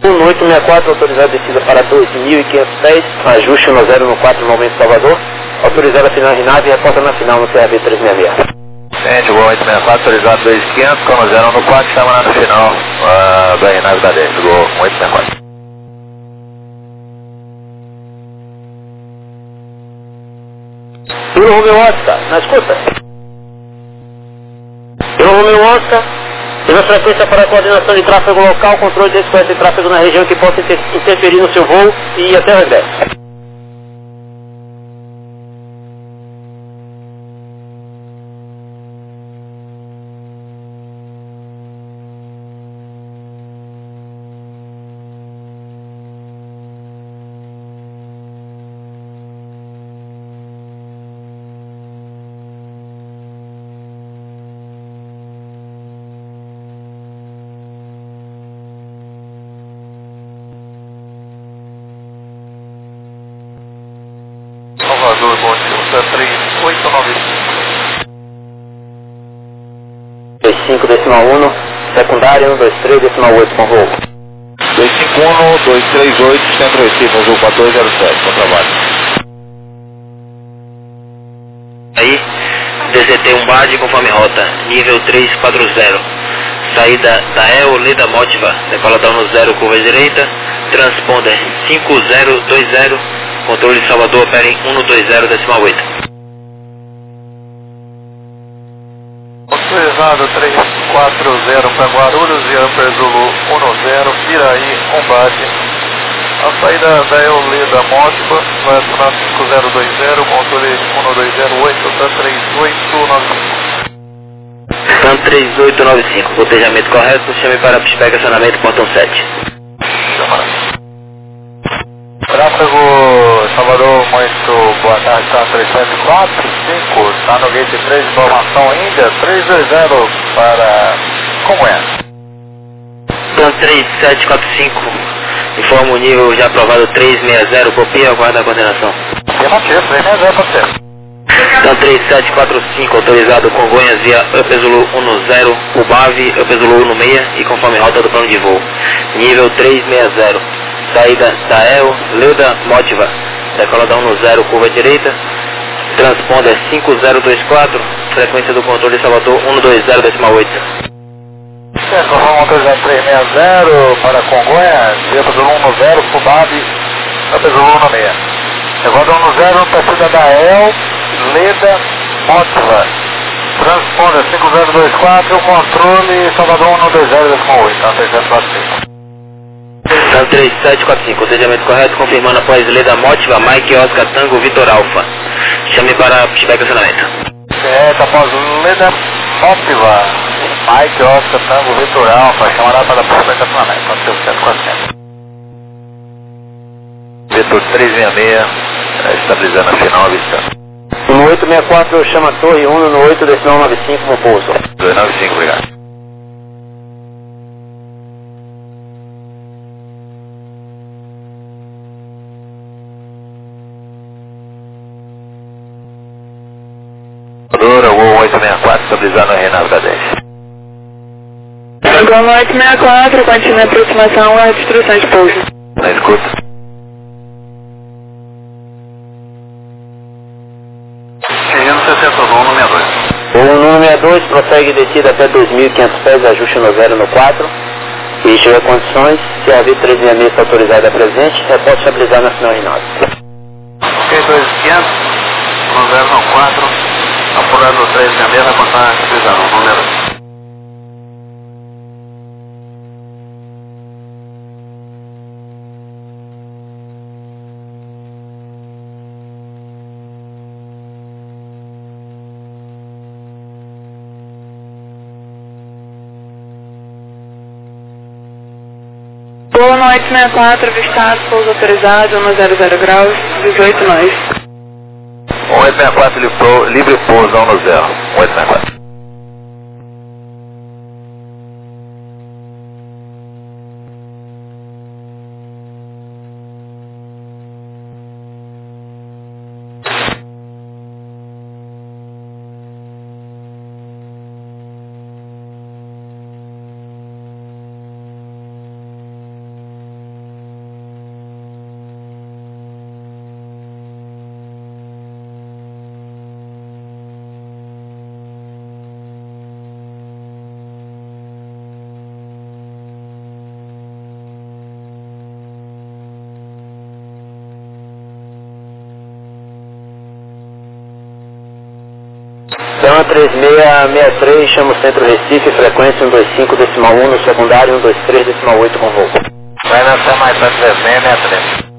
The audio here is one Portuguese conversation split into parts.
No 864, autorizado descida para 2.500 pés, ajuste no 0 no 4 no aumento Salvador, autorizado a final de nave e reporta na final no CAB 366. Gente, Gol 864, autorizado 2.500, com 0 no 4, estamos lá no final da renave da 10, Gol 864. Euro Romeo Oscar, na escuta. Euro Romeo Oscar, teve a frequência para a coordenação de tráfego local, controle de excesso de tráfego na região que possa interferir no seu voo e até o regresso. Salvador, bom dia, 3895. 25 decimal 1, secundária 123 decimal 8 com voo. 251, 238, centro Recife, azul 4207, bom trabalho. Aí, DZT 1 BAD conforme rota, nível 340. Saída da EL Leda Motiva, decoladão no 0, curva direita, transponder 5020, controle Salvador, operem 120 decimal 8. Autorizado 340 para Guarulhos e Amper Zulu 10, Piraí, combate. A saída da Euleda Módica vai acionar 5020, controle 1208, tá 3895. TAM 3895, cotejamento correto, chame para Pispec, acionamento, portão 7. Chama. Tráfego Salvador, muito boa tarde, tá 3745, está no gate 3, informação Índia, 320 para Congonhas. TAM 3745, informa o nível já aprovado 360, copia, aguarda a coordenação. Afirmativo, 360 para você. TAM 3745, autorizado Congonhas via Up Zulu 10, UBAV, Up Zulu 16 e conforme rota do plano de voo. Nível 360, saída da EL Leda Motiva, decoladão no 0, curva direita, transponder 5024, frequência do controle de Salvador 120 decimal 8. Conforme autorizado 360 para Congonhas, Up Zulu 10, UBAV, Up Zulu 16. Decoladão no 0, partida da EL Leda Motiva, transponder 5024, controle Salvador 120,8, tá 3745. TAM 3745, cotejamento correto, confirmando após Leda Motiva, Mike Oscar Tango Vitor Alpha. Chame para Pispec, acionamento. Certo, após Leda Motiva, Mike Oscar Tango Vitor Alpha, chamará para Pispec, acionamento, pode ser o 7400. Vitor 366, estabilizando a final, avistando. No 864, chama a torre 1 no 8 decimal 95 com pouso. 295, obrigado. Gol 864, estabilizando a renave da 10. Gol 864, continua a aproximação à destruição de pouso. Na escuta. Seguindo 60, gol no 62. O número 62 prossegue descida até 2.500 pés, ajuste no 0 no 4. Se tiver condições, se a V366 autorizada é presente, reporte estabilizar na final renave. Ok, 2500, no 0 no 4, apurado 366, vai contar estabilizando o número. Gol 864, avistado, pouso autorizado, 100 graus, 18 nós. 864, livre pouso, 10, 864. Então 3663, chama o Centro Recife, frequência 125,1 no secundário, 123,8 com voo. Vai lançar mais para 3663.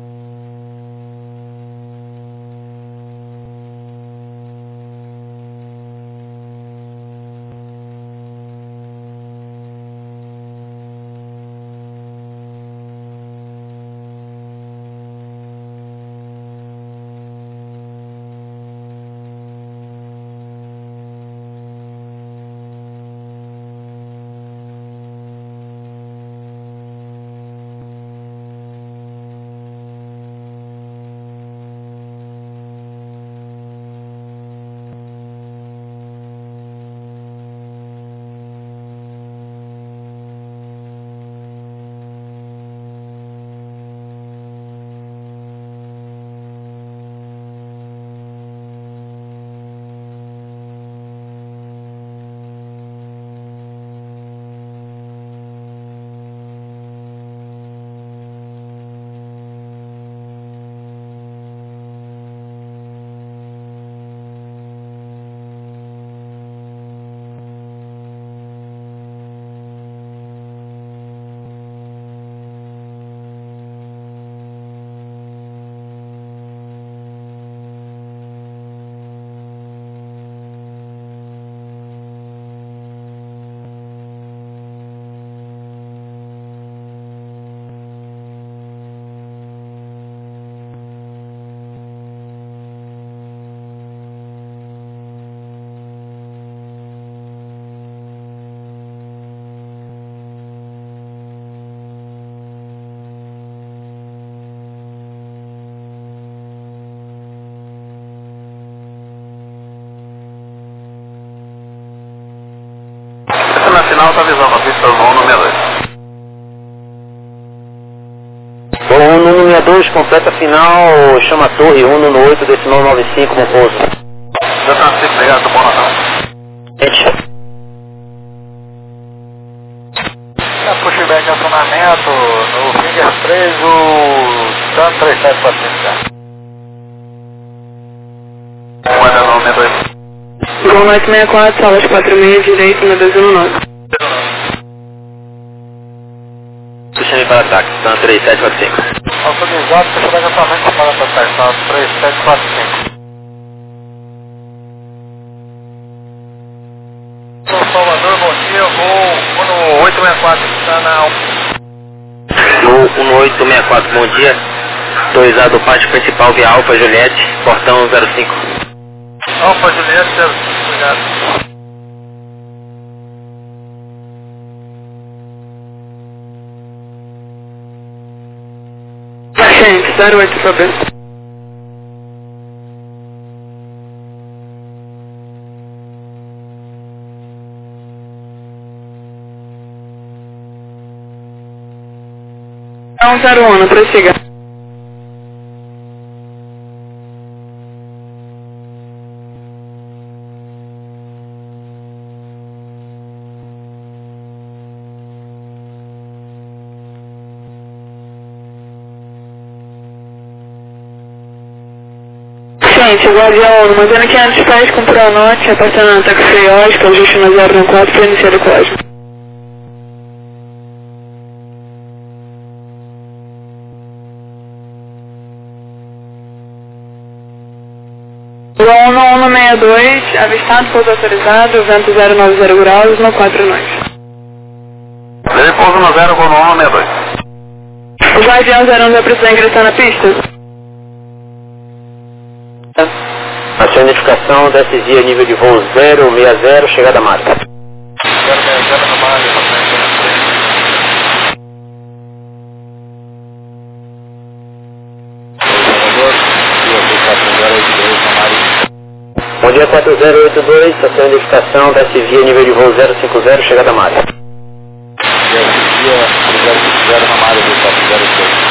Na final está avisando a pista voo número 2. Voo 1 no 62, completa final, chama a torre 1 no 8, decimal 95 com pouso. Já Francisco, obrigado, bom Natal. Gente. Pushback acionamento, no Finger 3, o TAN 3745. Manda no número 2. Gol 964, salas 46, direito na 219. Chame para ataque, TAN 3745. Autorizado, pushback acionamento para ataque, TAN 3745. Salvador, bom dia, voo 1864, está na... Voo 1864, bom dia. Autorizado o pátio principal via Alfa Juliette, portão 05. Alfa Juliette, 05, obrigado. Gente, 08 sobre. Então 01, prossiga. Gente, Guardião 1, mantendo 500 pés com pronote, apartamento ataque freiótico, ajuste na 014 para iniciar o código. Voo 1162, avistado, pouso autorizado, vento 090 graus, no 4 nós. Ele pouso no 0 com o 162. O Guardião 01 vai precisar ingressar na pista? A sua identificação desce via nível de voo 060, chegada a marca. 060 no mar, Bom dia 4082, a sua identificação desce via nível de voo 050, chegada a marca. Via 050 no mar, 406.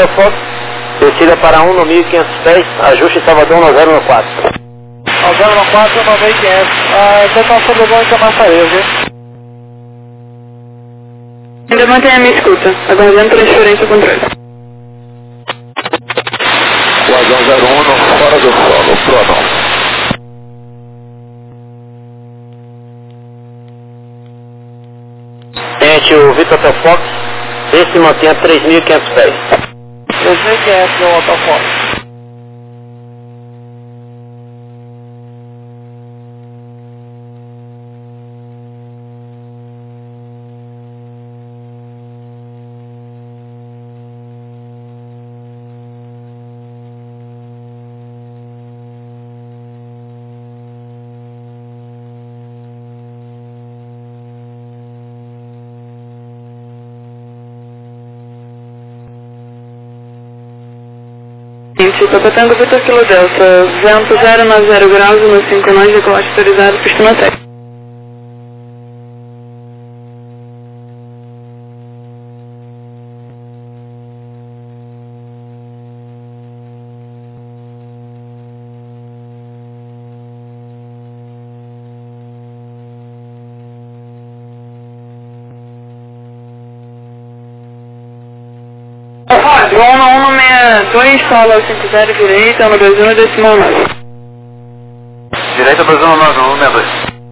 Hotel Fox, descida para 1 no 1.500 pés, ajuste Salvador 10 no 4. 10 no 4, 9.500. Então sobre o bom e Camaçaí, viu? Ainda mantém a minha escuta, aguardando transferência ao controle. Guardião 01, fora do solo, pronto. Gente, o Vitor Hotel Fox, esse mantém a 3.500 pés. 3.500 no Hotel Fox. Papa Tango Vitor Kilo Delta, vento 090 graus, no 5 nós, decolagem autorizado, pista na técnica. Vão no 162, solo 50 direita, 121 decimal 9. Direita 219, 162.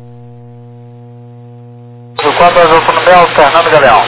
Do 4 azul no Bel, Fernando Galeão.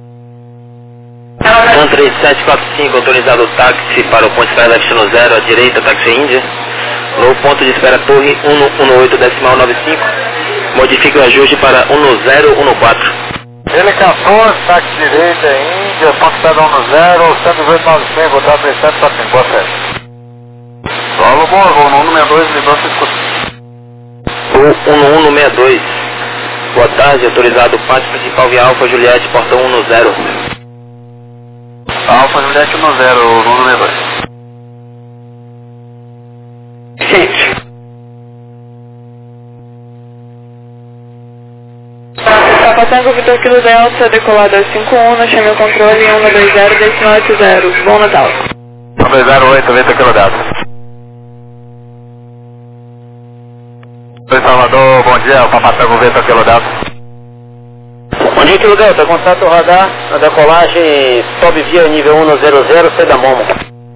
13745, autorizado o táxi para o ponto de espera da Destino 0, à direita, táxi Índia. No ponto de espera Torre 118 decimal 95, modifique o ajuste para 1014. Ele 14, táxi direita, Índia, ponto de espera 10, 11895, tá 3745, boa festa. Solo bom, vou no 162, ligou, se escuta. O 1162, boa tarde, autorizado o pátio principal via Alfa Juliette, portão 10. Alfa Juliette 10, o 162. Gente. Papa Tango Vitor Kilo Delta, decolado às 51, chame o controle 120 decimal 80. Bom Natal. 208, Vitor Kilo Delta. Oi Salvador, bom dia, o Papa Tango Vitor Kilo Delta. Bom dia, Kilo Delta, contato o radar na decolagem, sobe via nível 100, sai da Momo.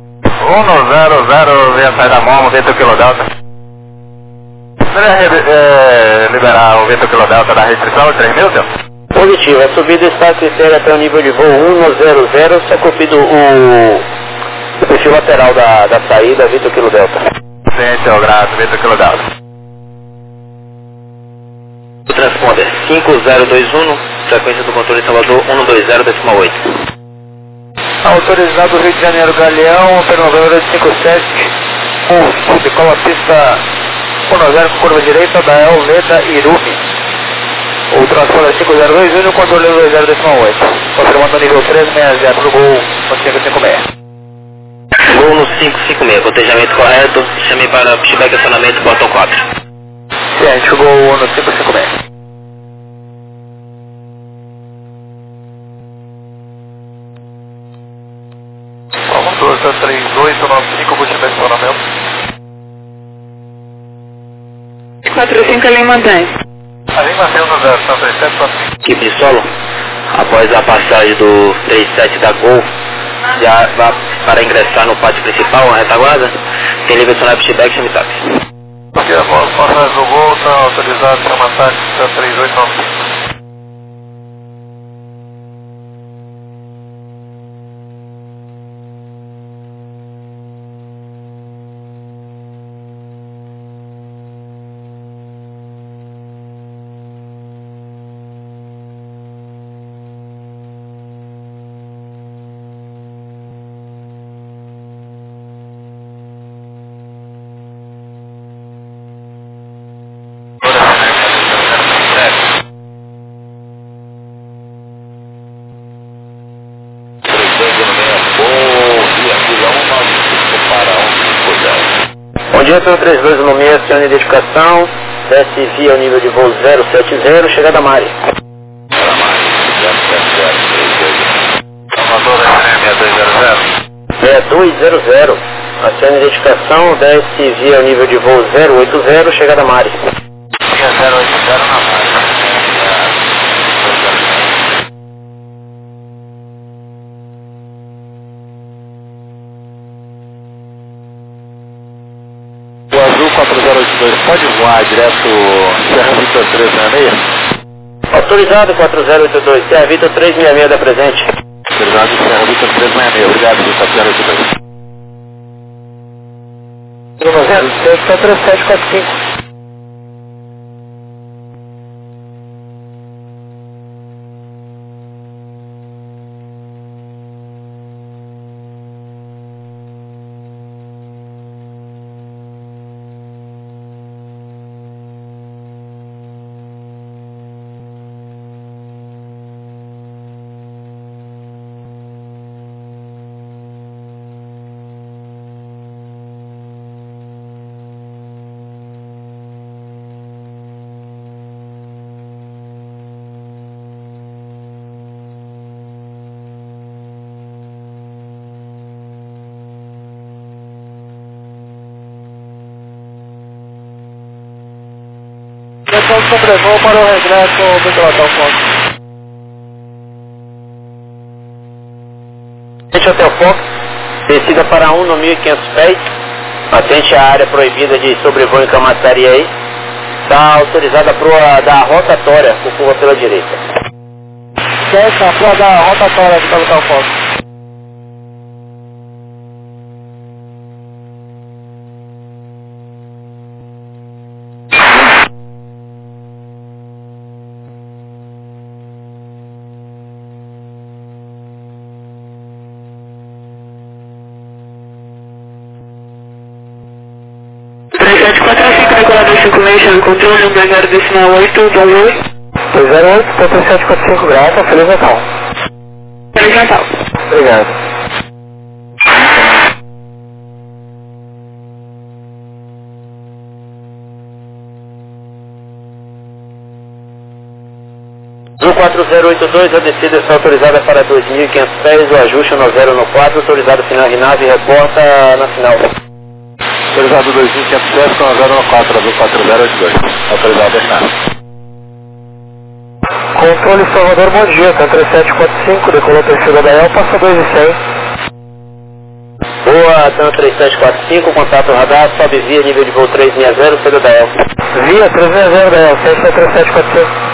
100, via sair da Momo, Vitor Kilo Delta. Você liberar o Vitor Kilo Delta da restrição de 3.000, seu? Positivo, a subida está a crescer até o nível de voo 100, só confio o perfil lateral da saída, Vitor Kilo Delta. Sim, seu graças, Vitor Kilo Delta. O transponder 5021, frequência do controle Salvador 120 decimal 8. Autorizado Rio de Janeiro Galeão, Pernambuco 857, decola a pista 10 curva direita da Elveda Irumi. O transponder 5021, controle 20 decimal 8. Confirmando o nível 360 do gol no 556. Gol no 556, cotejamento correto, chame para pushback acionamento portão 4. Sim, a gente chegou no 556. Vamos 3895, pushback acionamento. 45 ali mantém. Ali mantém o 03745. Equipe de solo, após a passagem do 37 da Gol, já vai para ingressar no pátio principal, a retaguarda, tem livre acionar pushback, chame táxi. Aqui a passagem do Gol está autorizado para uma táxi 3895. Bom dia, pelo 3216, acione identificação, desce via o nível de voo 070, chegada a Mari. Salvador, 6200. 6200. Acione a identificação, desce via nível de voo 080, chegada Mari. Via 080 na Mari. O Azul 4082 pode voar direto Serra Vitor 366? Autorizado 4082, Serra Vitor 366 da presente. Autorizado Serra Vitor 366, obrigado, Azul 4082. 3745. Atenção sobrevoo para o regresso do pelotão Fox. Atente Hotel Fox, descida para 1 no 1500 pés. Atente à área proibida de sobrevoo em Camaçari aí. Está autorizada para da rotatória, por curva pela direita. Desce a prova da rotatória do pelotão Fox. Controle 20,8, valor 208, 3745, graça, Feliz Natal. Feliz Natal. Obrigado. Azul 4082, a descida está autorizada para 2.500 pés, o ajuste no 014, autorizado final de nave, reporta na final. Autorizado 2510 com 014, Azul 4082. Autorizado terminar. Controle Salvador, bom dia, tá 3745, decolou terceira da El, passa 2.100. Boa, TAM 3745, contato radar, sobe via nível de voo 360, cedo da El. Via 360 da El, 3745.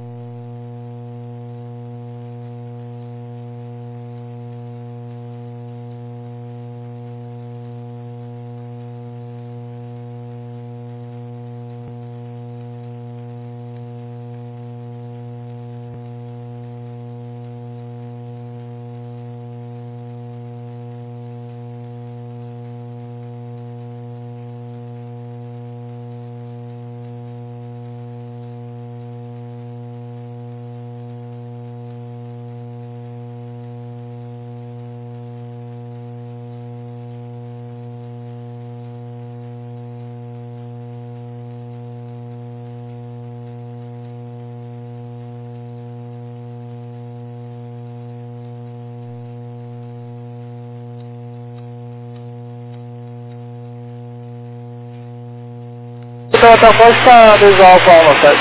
Então, a Fox está visual com a Alma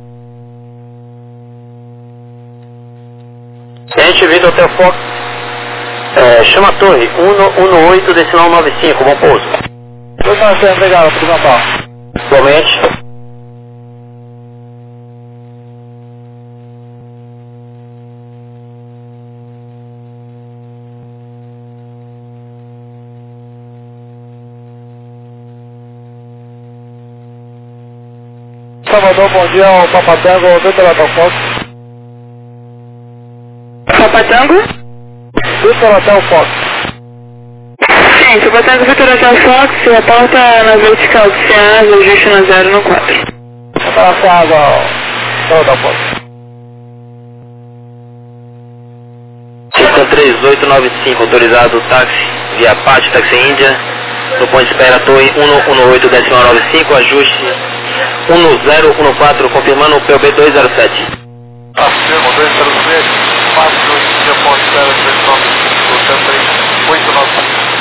Gente, Vitor Hotel Fox, chama a torre, 118, decimal 95, bom pouso. Obrigado, por Natal. Igualmente. Salvador, bom dia, o Papatango, Vitor Hotel Fox. Papatango? Vitor Hotel Fox. Sim, Papatango, Vitor Hotel Fox, reporta na vertical de CA, ajuste na 014. Está na água, Hotel Fox. 3895, autorizado táxi via Pátio Táxi Índia, no ponto de espera torre 118, decimal 95, ajuste 1014, confirmando o POB 207. Afirmo, 207, 4 Índia, ponto de espera 295, 89.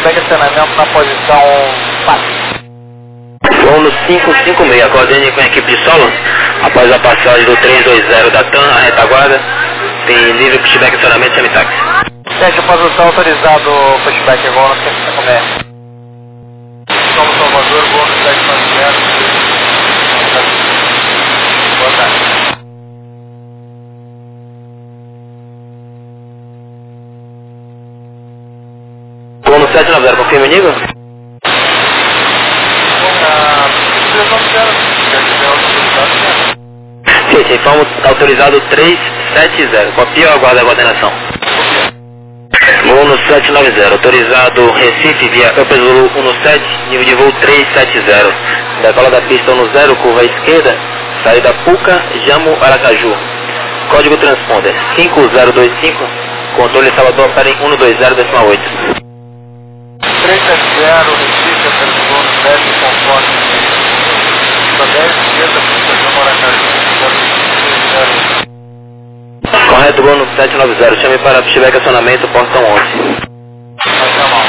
pushback acionamento na posição 4. Vou no 556, coordene com a equipe de solo. Após a passagem do 320 da TAM, a retaguarda tem livre pushback acionamento semitaxi. 7, posição autorizado, pushback agora no 556. Somos Salvador, voo no 790. Boa tarde. Vou no 790, confirma o nível? Sim, informo autorizado 370, copia ou aguarda a coordenação? Voo no 790, autorizado Recife via Upper Zulu 17, nível de voo 370. Decola da pista 10, curva à esquerda, saída Puca, Jamo, Aracaju. Código transponder 5025, controle Salvador para em 120,8. 370, Recife, Upper Zulu 17, conforme 10, esquerda, Puca, Jamo, Aracaju. Correto, voo no 790, chame para pushback acionamento, portão 11. Vai tá mal,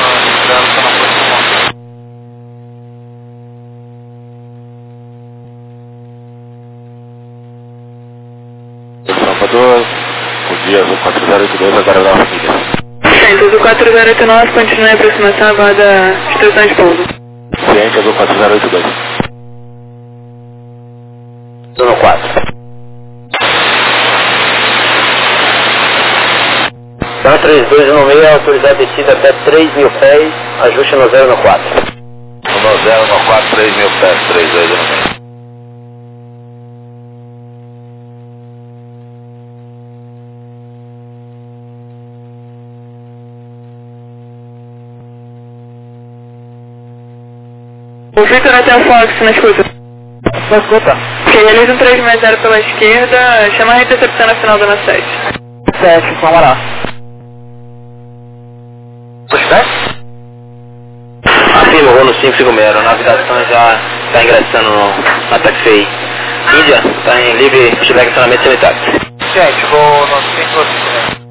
Salvador, o dia 4082, agora da família. Ciência do 4089, continue a aproximação, aguarda instruções de pouso. Ciência do 4082. Turno 4. Então 3216, autorizado descida até 3.000 pés, ajuste no 0 no 4. No 0 no 4, 3.000 pés, 3216. O Victor até a Fox, na escuta. Na escuta. Ok, realiza um 360 pela esquerda, chama a recepção na final da 7. 7, vamos lá. Pushback? Afirma, voo no 556, a navegação já está ingressando na taxi Índia, está em livre pushback acionamento semitaxi. Gente, vou no 556.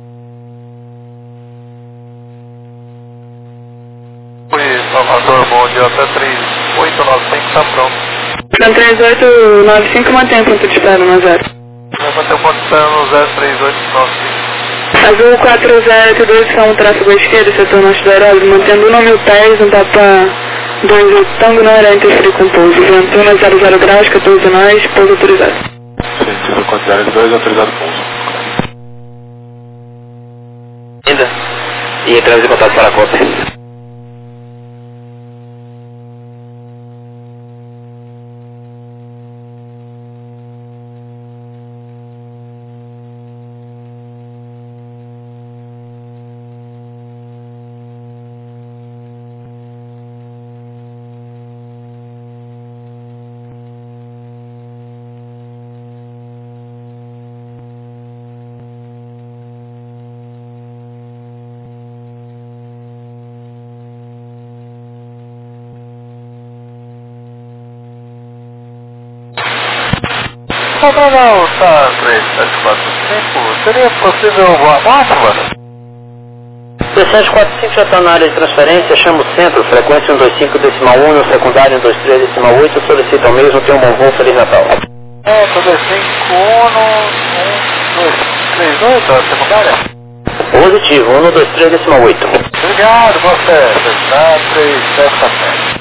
Salvador, bom dia, até 3895, tá pronto. Então 3895, mantém o ponto de espera no 0. Vou manter o ponto de espera no 03895. Azul 4082, são um tráfego à esquerda, setor norte do aeródromo, mantendo 1.000 pés, um Papa 28 Tango, não irá interferir com pouso. Ventuna 00 graus, 14 nós, pouso autorizado. Ciência do 402, autorizado pouso. Ainda? E entramos em contato para a cópia. Não, tá 3745, seria possível voar máxima? 6745 já está na área de transferência, chama o centro, frequência 125.1, no secundário 123.8, solicita o mesmo, tem um bom voo, Feliz Natal. É, 251, 238, a secundária? Positivo, 123.8. Obrigado, você, está 3747.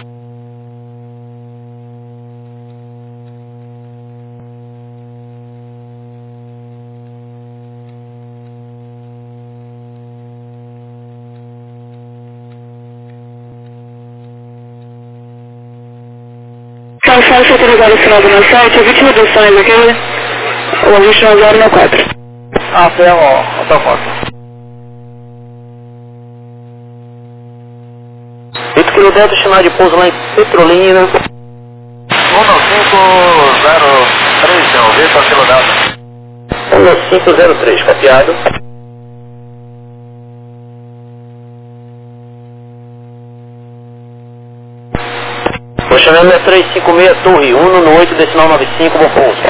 Calçado autorizado no final do meu site, evite reduções, ok? O ajuste no 0 no 4. Ah, tem outra foto. 8 km dentro, chamar de pouso lá em Petrolina. 10503, seu Vitor Quilodata. 10503, copiado. Vou chamar 6356 Torre 1 no 8 decimal 95, bom pouso.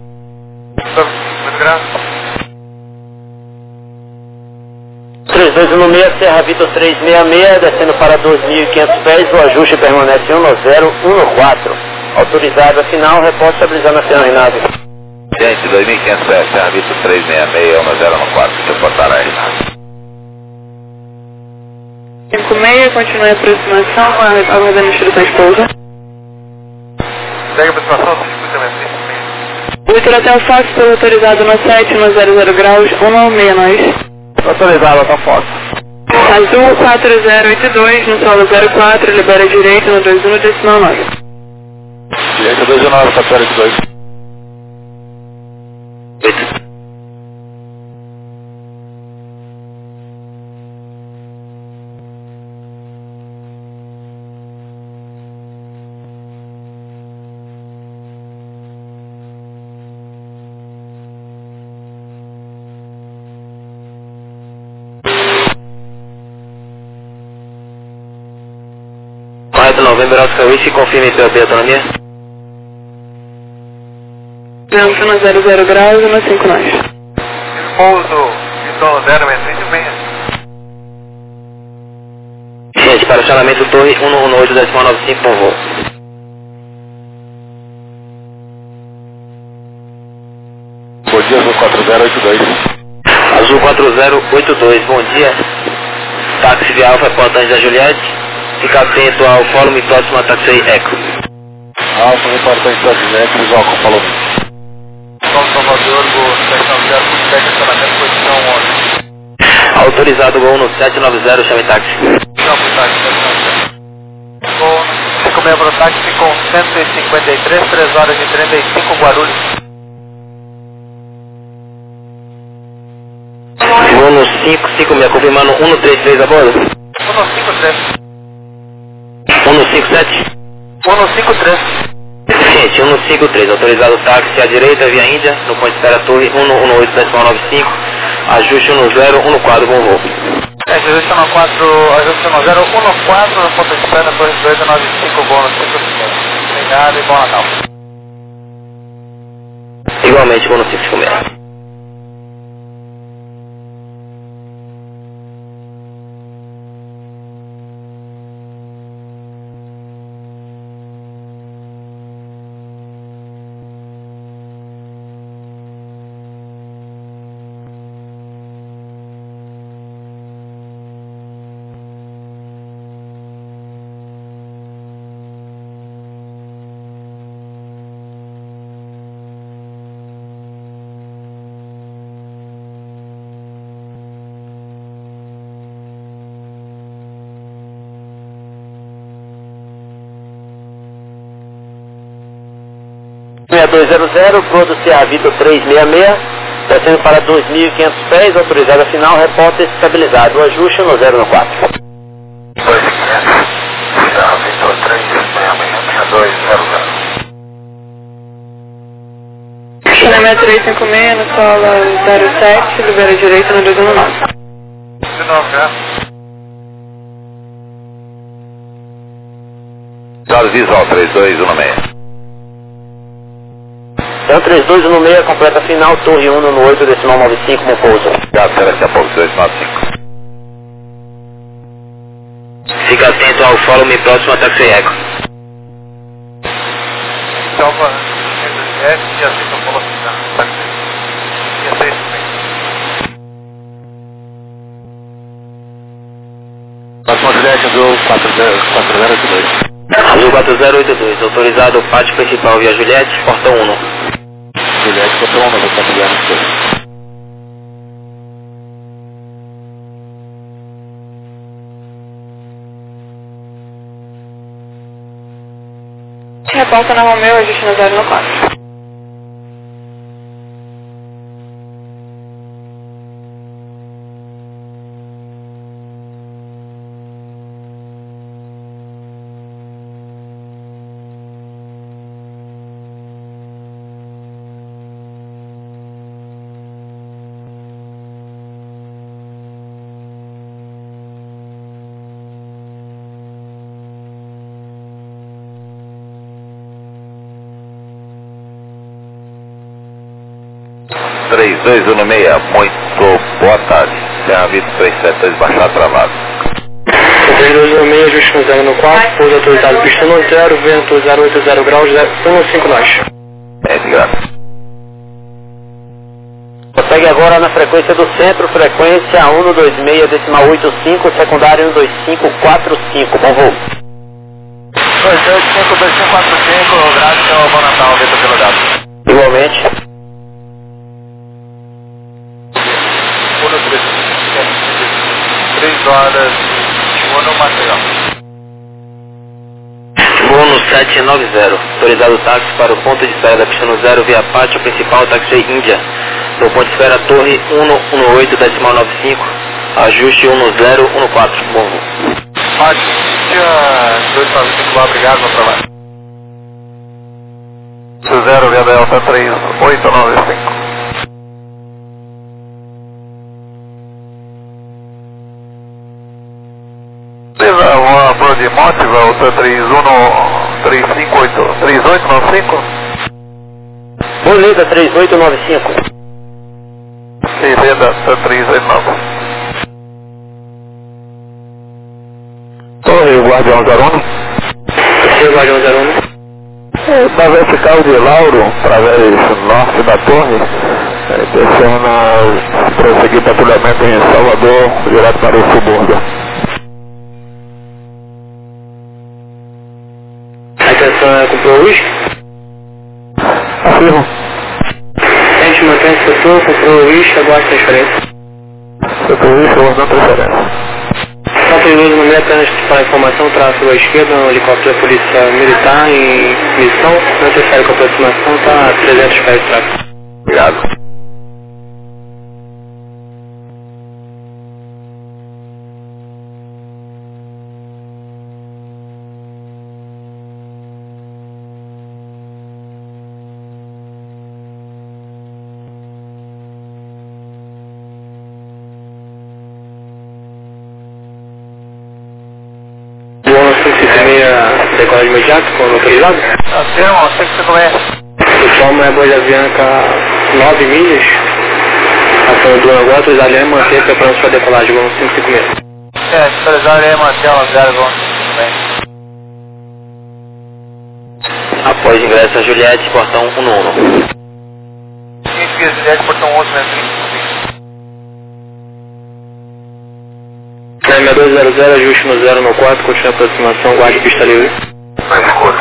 Muito graças. 3216 no meio, Serra Vitor 366, descendo para 2.500 pés, o ajuste permanece 1014. Autorizado a final, reporte estabilizando a Renado. Gente, 2.500 pés, Serra Vitor 366, 1014, deixa eu botar aí. 56, continue a aproximação, aguardando instruções pouso. Segue a aproximação, circuito também. Vitor até o Fox, pelo autorizado no 7, no 00 graus, 196 nós. Autorizado até o Fox. Azul 4082, no solo 04, libera direito no 21, decimal 9. Direita 219, 482. 8. Correto, Novembro, Oscar Wish, confirme POB autonomia. Vento no 00 graus, no 5 nós. Pouso, Vitor 066. Gente, para o chalamento torre 118, decimal 95, bom voo. Bom dia, Azul 4082. Azul 4082, bom dia. Táxi via Alfa, portante da Juliette. Fica atento ao fórum próximo a táxi Eco. Alfa, reportante da Juliette, Visual, falou. São Salvador, Gol 790, estacionamento, posição 11. Autorizado Gol no 790, chame táxi. Não, por táxi, 790. Gol 56 para o táxi com 153, 3 horas e 35, Guarulhos. Gol no 556, confirmando 133 a bordo. 153. 157. 153. Gente, 153, autorizado táxi à direita, via Índia, no ponto de espera torre 118, decimal 95, ajuste 1014, bom voo. Ajuste no 014, no ponto de espera, torre 295, bom no 55. Obrigado e bom Natal. Igualmente, bom no 556. Prodo Serra Vitor 366, descendo para 2.500 pés, autorizado a final, repórter estabilizado, o ajuste no 014. 2.500, Serra Vitor 366, 200. Chinamento 356, no solo 07, libera direito no 219. De novo, né? Visual 3216. Então 3216, completa final, torre 1 no 8, decimal 95, com pouso. Obrigado, será daqui a pouco, 295. Fica atento ao fórum próximo a táxi Eco. Então, e assim que eu falo assim, tá? E assim também. Próximo Juliette, Azul 4082. Azul 4082, autorizado pátio principal via Juliette, portão 1. Juliette, portão 1, Azul 4082. Reponta na Romeu, ajuste no 014. Três, 216, muito boa tarde. Serra Vitor 372, baixar travado. 3216, ajuste no 0 no 4, pouso autorizado pista no 0, vento 080 graus, 115 nós. É de graça. Segue agora na frequência do centro, frequência 126,85, secundário 12545, bom voo. 285-2545, graças, bom Natal, Vitor pelo dado. Igualmente. 3 horas e 21 Maceió. Voo no 790, autorizado o táxi para o ponto de espera da pista no 0 via pátio principal, táxi Índia. No ponto de espera Torre 118,95, ajuste 1014, bom voo. Pátio Índia, 295 lá, obrigado, bom trabalho. 0 via Delta 3895. Uma flor de monte, volta 3895. Bolívia 3895. Venda 389. Torre Guardião 01. Torre Guardião 01. Na vertical de Lauro, através norte da torre, descendo prosseguir patrulhamento em Salvador, direto para o subúrbio. Atenção, comprou o uísque? Afirmo. A gente mantém esse setor, comprou o uísque, aguarda a transferência. Setor uísque, aguardando transferência. Só perigoso no meio, apenas para informação, tráfego à esquerda, um helicóptero da polícia militar em missão, não necessário com aproximação, está a 300 pés de tráfego. Obrigado. Decolar imediato, com autorizado? Afirmo, sei que você conhece. O Palma é Bolha Bianca 9 milhas. Ação do agora, autorizado é manter preparando sua decolagem, vamos 556. Autorizado é manter o 0, vamos bem. Após ingresso a Juliette, portão 111. 15 Juliette, portão 11, né? 6200, ajuste no 0 no 4, continua a aproximação, guarde pista livre. Mais escuro.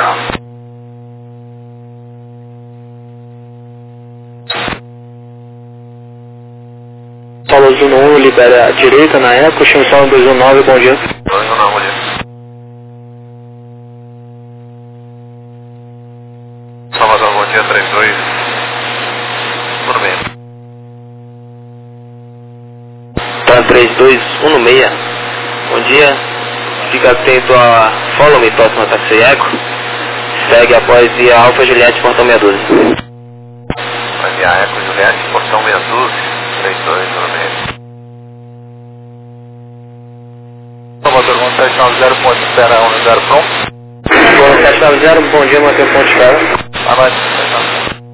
Solo 1 libera a direita na Eco, chama solo 219, bom dia. 219, bom dia. Salvador, bom dia, 32. Tudo bem. Tá 3216. Bom dia. Fica atento a Follow Me, próxima táxi Eco. Segue após via Alfa Juliette, portão 612. Vai via Eco Juliette, portão 612. 32, tudo bem. Salvador, 1790, ponto de espera 10 pronto. 1790, bom dia, mantém o ponto de espera. A noite, 1790.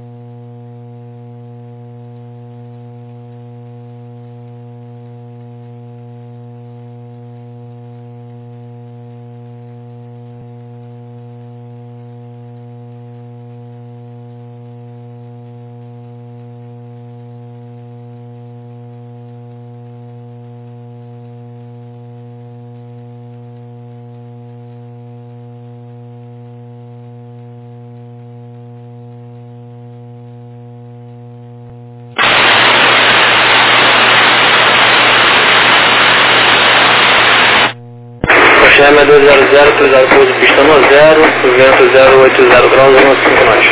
Chama 200, autorizado pouso pista no 0, vento 080 graus, 1,5 nós.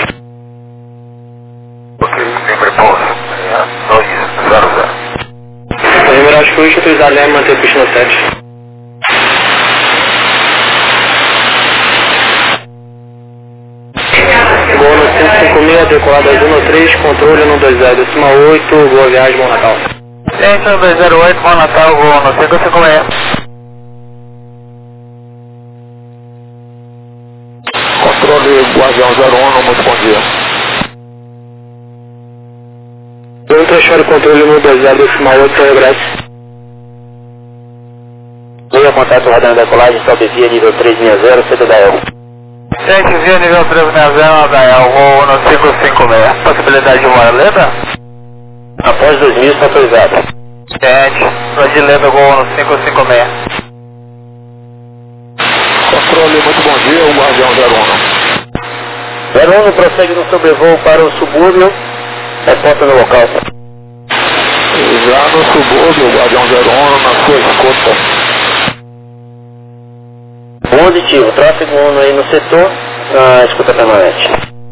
Sempre pouso, 200. Número acho que o autorizado é manter pista no 7. Gol no 556, decolado azul no 3, controle no 20, décima 8, boa viagem, bom Natal. Centro 208, bom Natal, voo no 556. Controle Guardião 01, muito bom dia. Vamos transferir o controle no 20, décima 8, Rio Grande. contato rodando decolagem, sobe via nível 360, centro da EL. Gente, via nível 360 da EL, voo no 556. Possibilidade de voar leda? Após 2000, está autorizado. Gente, de leda, voo no 556. Controle, muito bom dia, o Guardião 01. 01 prossegue no sobrevoo para o subúrbio, reporta no local. Já no subúrbio, o Guardião 01 na sua escuta. Positivo, tráfego 1 aí no setor, na escuta permanente.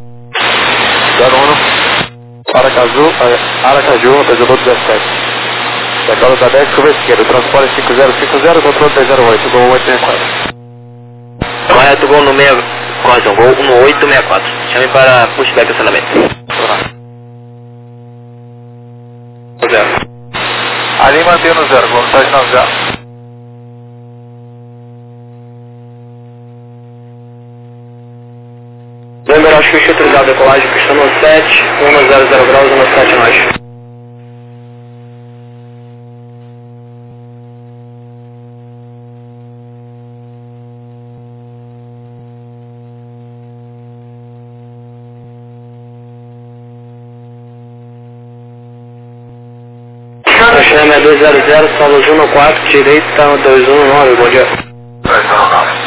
01, Aracaju, pesador 17. Decola da 10, curva esquerda, transporte 5050, controle 308, gol 864. Correto, gol no 6, correção, gol no 864. Chame para pushback acionamento. Ali mantém no 0, velocidade 90. Lembra, acho que eu autorizado a decolagem, pista no 7, 100 graus, 17 nós. Chama 200, solo 114, direita 219, bom dia. 219.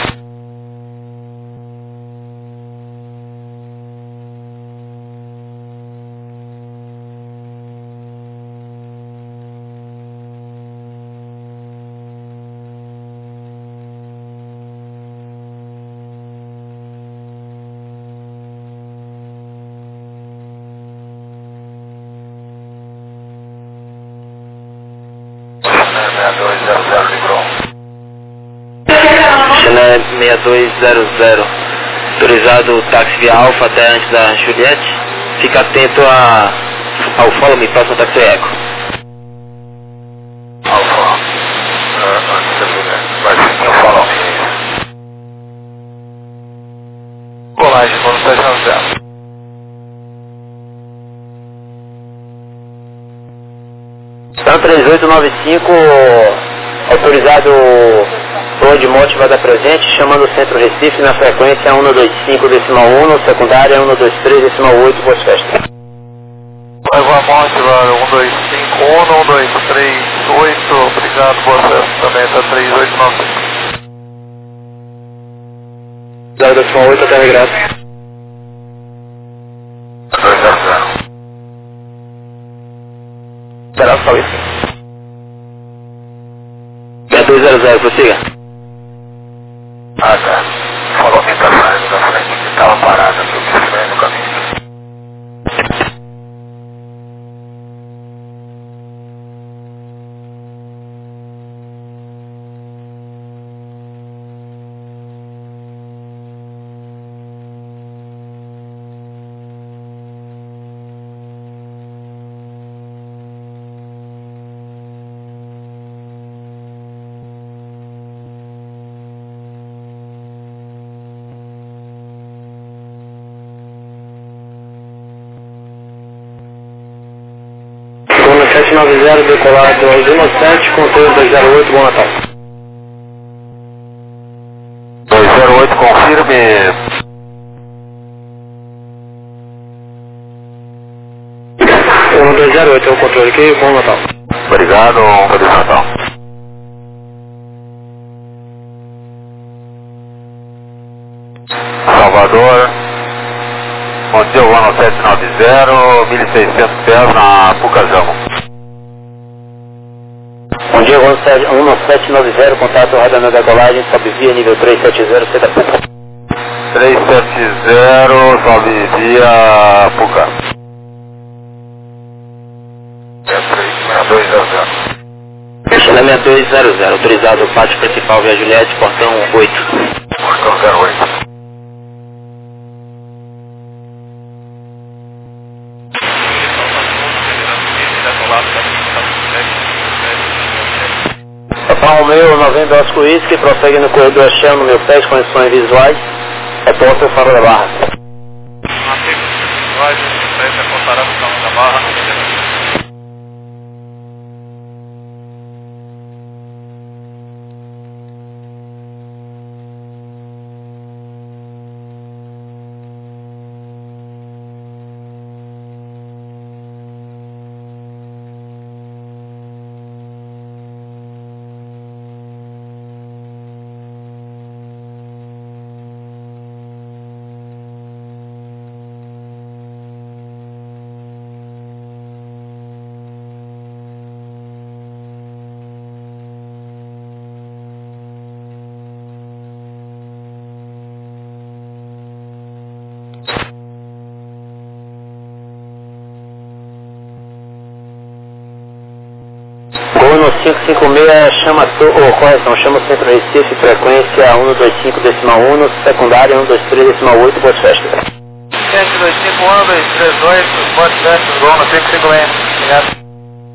Chile 6200, autorizado o táxi via Alfa até antes da Juliette. Fica atento ao follow me, próximo táxi Eco. Alfa, antes da Juliette, vai sim, eu falo ao meio. Colagem, velocidade 90. Então 3895, autorizado o de Monte vai dar presente, chamando o centro Recife na frequência 125,1, no secundária 123,8, boas festas. Vai voar Monte, vai 1251, 1238, obrigado, boa festa também, tá 3895. 028 até regraça. 200. Será só isso? 6200, prossiga. Ah, tá. Falou que tá saindo da frente, que tava parado aqui, eu fiz bem no caminho. Zona 790, decolado aos 17, controle 208, bom Natal. 208, confirme. Zona 208 é o controle aqui, bom Natal. Obrigado, Feliz Natal. Salvador. Bom dia, o ano 790, 1.600 pés na Pucazão. Bom dia, 1790, contato rodando decolagem, sobe via nível 370, C da Puca. 370, sobe via Puca. 6200. Chile 6200, autorizado o pátio principal via Juliette, portão 8. Portão 08. Papa meu 90 Oscar Whisky, prossegue no corredor Shell no meu pé, condições visuais, reporta o faro da barra. Visuais, reportará o faro da barra. 556 chama correção, chama o Centro Recife, frequência 125.1, secundária 123.8, Boas Festas. 725, 1238, Boas Festas, gol no 556. Obrigado.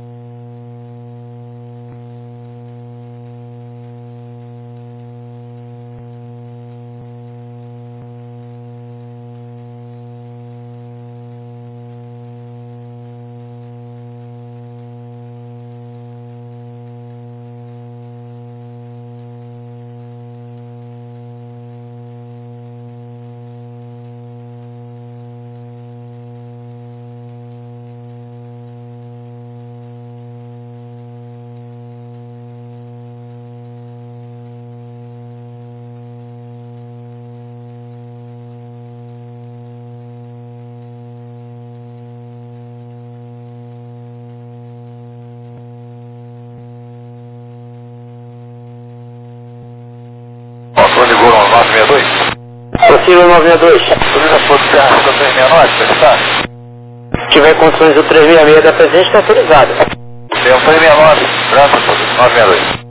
Ligou no 962? Possível 962. Polícia Policial do 369, tá? Se tiver condições do 366 da presente, está autorizado. Tem um 369, graças a Deus, 962.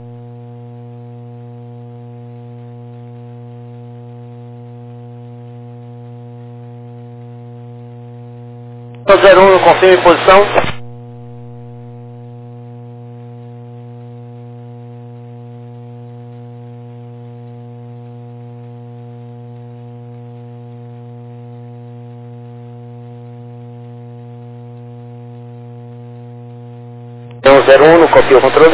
01, confirme posição. Então 01, copia o controle.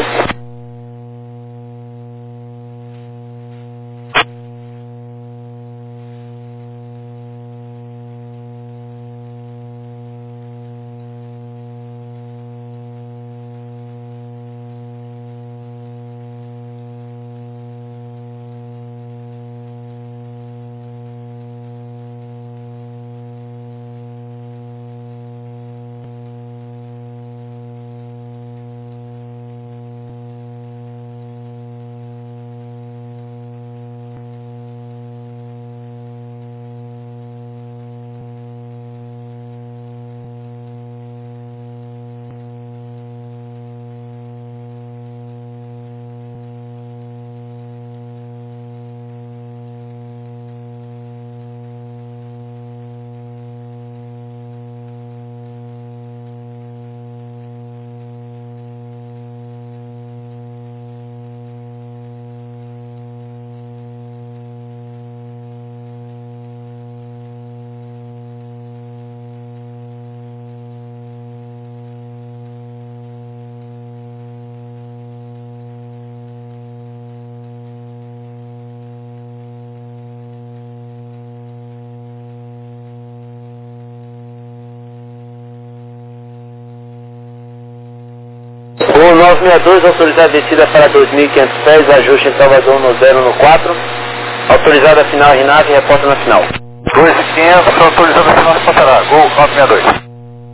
O 962, autorizada descida para 2.500 pés, ajuste em Salvador no 014. Autorizada a final RNAV, reporta na final. 2.500, autorizada a final de Pantará, gol 962.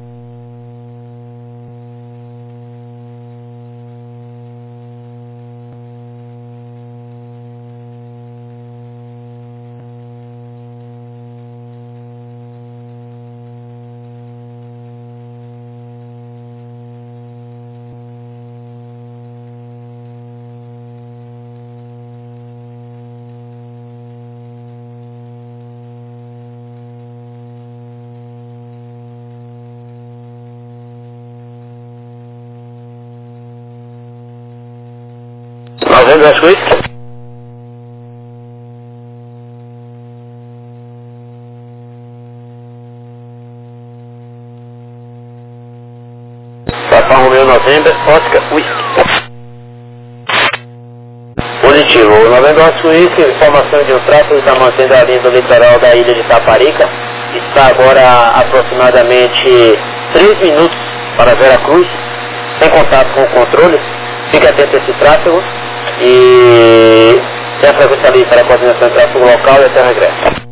Vendo as coisas? Papa Romeo November, Oscar Whisky. Positivo. O November Oscar Whisky, informação de um tráfego está mantendo a linha do litoral da ilha de Taparica. Está agora a aproximadamente 3 minutos para Veracruz, sem contato com o controle. Fique atento a esse tráfego. E tem a frequência ali para a coordenação de tráfego local e até o regresso.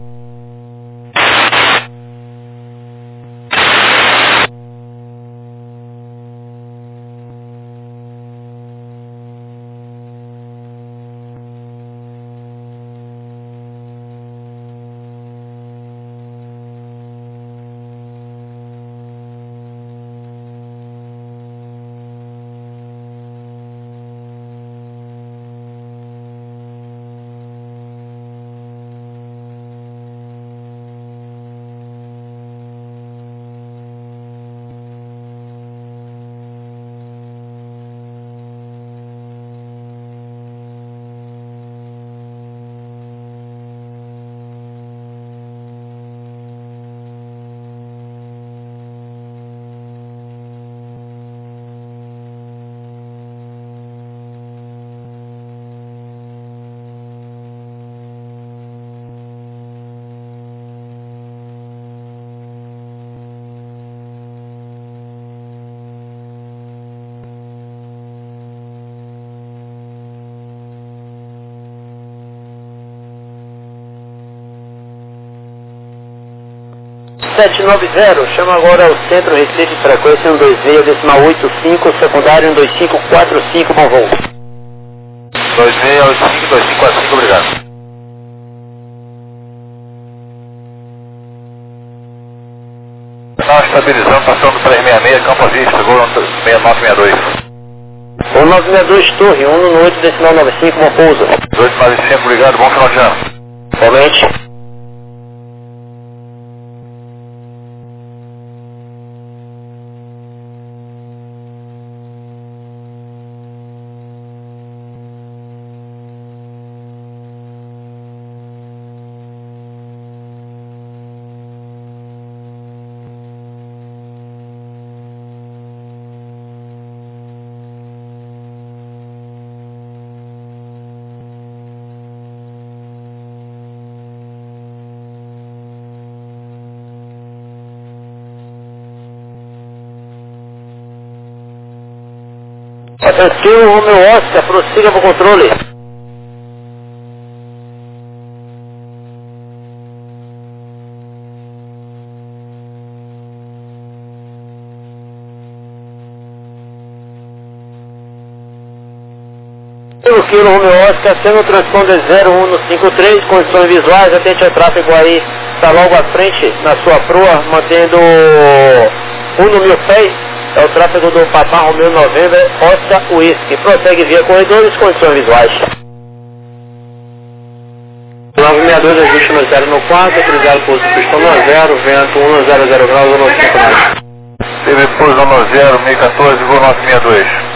1790, chama agora o centro Recife, frequência 126, decimal 85, secundário 12545, bom voo. 2685, 2545, obrigado. Nós estabilizamos, passando 366, Campo Vista, gol 6962. 1962, torre, 1 no 8, decimal 95, bom pouso. 895, obrigado, bom final de ano. Igualmente. Atenção, Romeu Oscar, prossiga para o controle. Pelo quilo Romeu Oscar, sendo o transponder 0153, condições visuais, atente ao tráfego aí, está logo à frente, na sua proa, mantendo 1 no 1000 pés. É o tráfego do Papa Romeo November, Oscar Whisky. Prossegue via corredores, condições visuais. 962, ajuste no 0 no 4, cruzado pouso pistão no 0, vento 100 graus, 195 metros. TV pouso no 0, 1014, voo 962.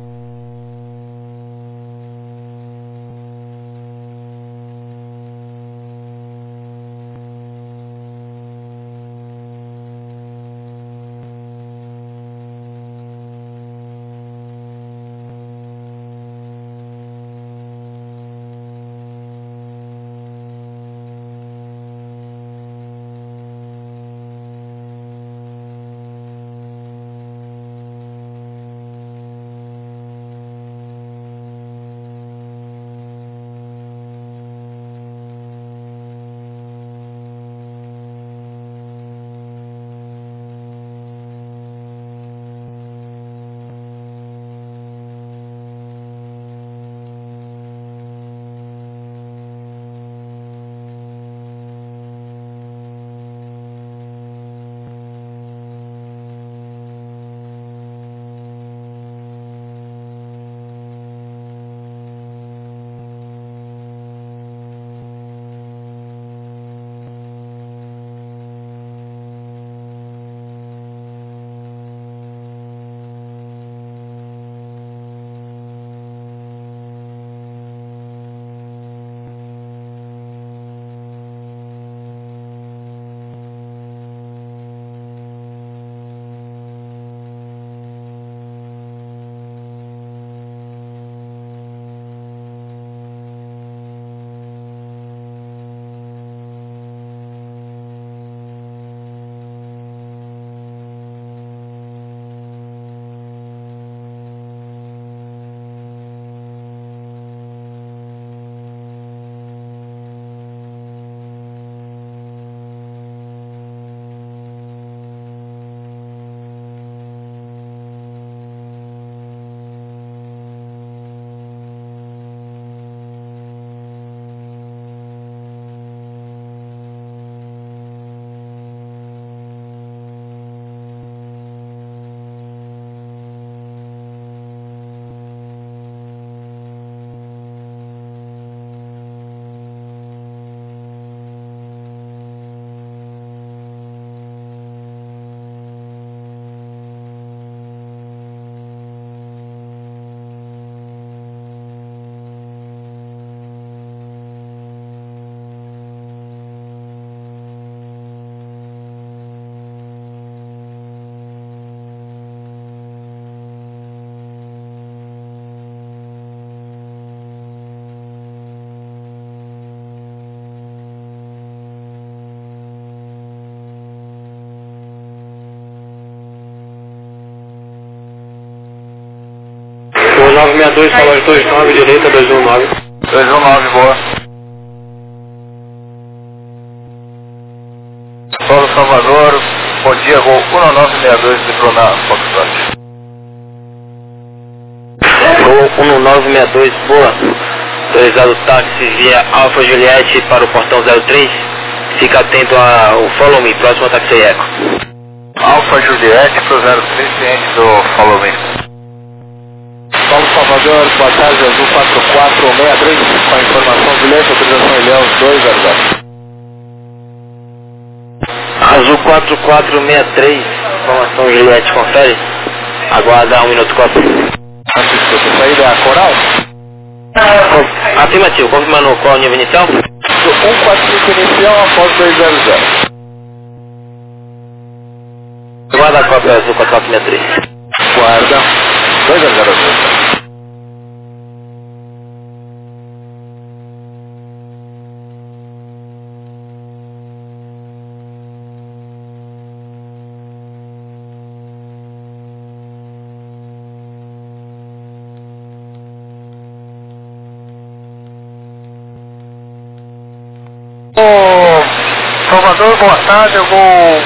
O 962, falou 29, direita 219. 219, boa. Solo Salvador, bom dia, Gol 1962 de Bruna, Foxtrot. Gol 1962, boa. Autorizado táxi via Alfa Juliette para o portão 03. Fica atento ao Follow Me, próximo táxi Eco. Alfa Juliette pro 03, ciente do Follow Me. Paulo Salvador, boa tarde, Azul 4463, com a informação Juliette, autorização Ilhéus 200. Azul 4463, informação Juliette, confere. Aguarda 1 minuto, cópia. Desculpa, saída é Coral? Afirmativo, confirmando qual o nível inicial? 145 inicial após 200. Guarda a cópia Azul 4463. Guarda 200. Salvador, boa tarde, eu vou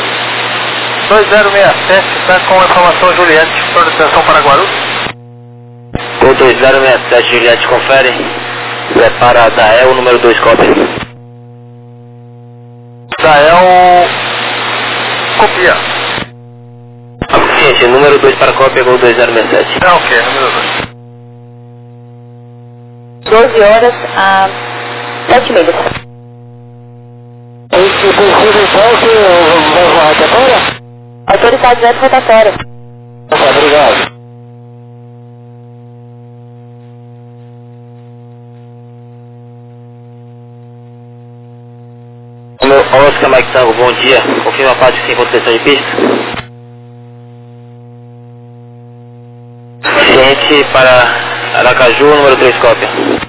2067, está com a informação Juliette, por atenção para Guarulhos. Gol 2067, Juliette, confere. Prepara da El, número 2, cópia. Dael, copia. Gente, número 2 para cópia, Gol 2067. Ok, número 2. 12 horas a 7h30. Esse possível então que vai uma rotatória? Autorizado zero rotatória. Obrigado. Oscar Mike Tango, bom dia. Confirma a parte 5, proteção de pista. Ciente para Aracaju, número 3, cópia.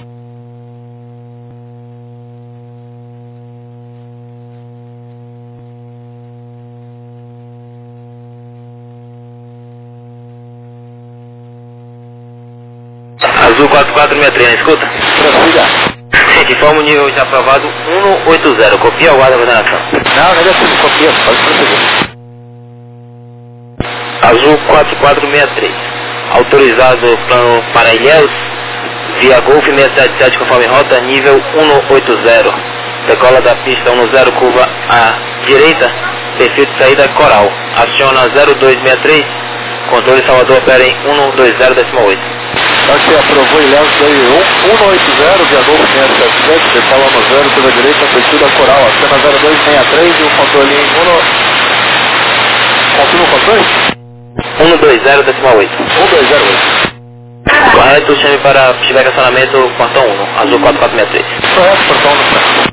Azul 4463, escuta? Prossiga. Gente, informa o nível de aprovado 180, copia ou guarda a coordenação? Não, negativo, copia, pode prosseguir. Azul 4463, autorizado plano para Ilhéus, via Golf 677 conforme rota, nível 180, decola da pista 10, curva à direita, perfil de saída Coral, aciona 0263, controle Salvador opera em 120,8. Ok, aprovou Ilhéus 180, via Golf 677, decola 10, curva direita, perfil da Coral, aciona 0263 e o controle em 1... Confirma o controle? 120,8. 1208. Correto, chame para feedback acionamento portão 1, Azul 4463. Correto, portão no centro.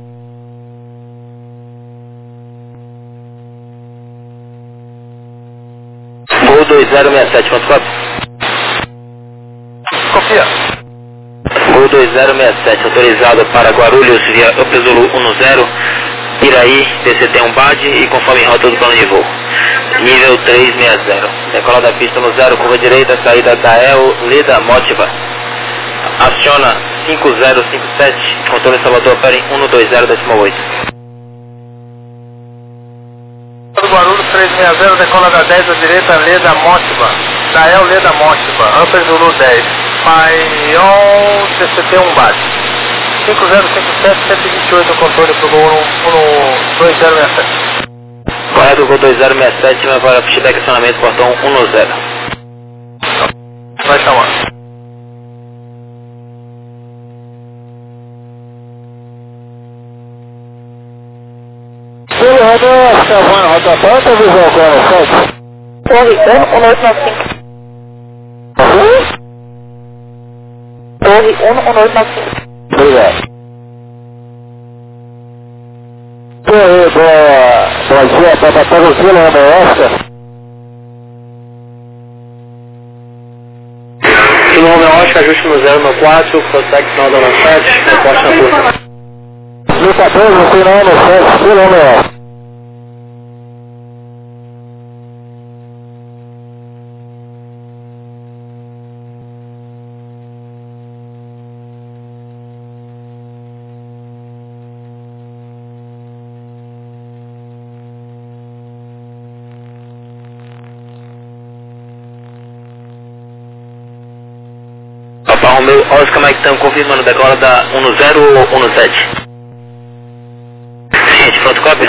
Gol 2067, quanto copia? Copia. Gol 2067, autorizado para Guarulhos via Upezulu 10, Piraí, DCT 1 BAD e conforme rota do plano de voo. Nível 360. Decola da pista 10, curva direita, saída da El, Leda, Motiba. Aciona 5057, controle Salvador opera em 120,8. Guarulhos 360, decola da 10 à direita, Leda, Motiba. Dael, Leda, Motiba, Amper Zulu 10. Maior DCT 1 BAD. 5057, 128 no controle pro Gol 2067. Correto, Gol 2067, mas para feedback acionamento portão 10. Vai chamar. Sim, Roberto, vai rotatória ou visão agora, 7? Torre 1895. Torre 1895. Obrigado. Bom dia, para você, Leandro Oscar. Meu nome é Oscar, ajuste no 094, prossegue final da 7, reporte na curva. Luta 12, final no 7, seu nome é? Romeo Oscar Mike Tango, confirmando decola da 10 ou 17. Gente, fotocópia.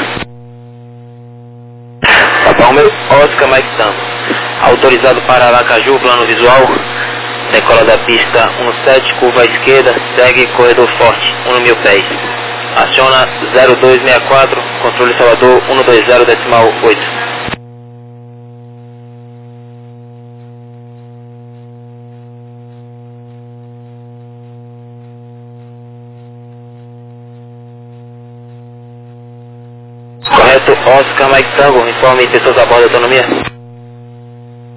Papa Romeo Oscar Mike Tango, autorizado para Aracaju, plano visual. Decola da pista 17, curva à esquerda, segue corredor forte, 1.000 pés. Aciona 0264, controle Salvador 120.8. Correto, Oscar Mike Tango, informe pessoas a bordo da autonomia.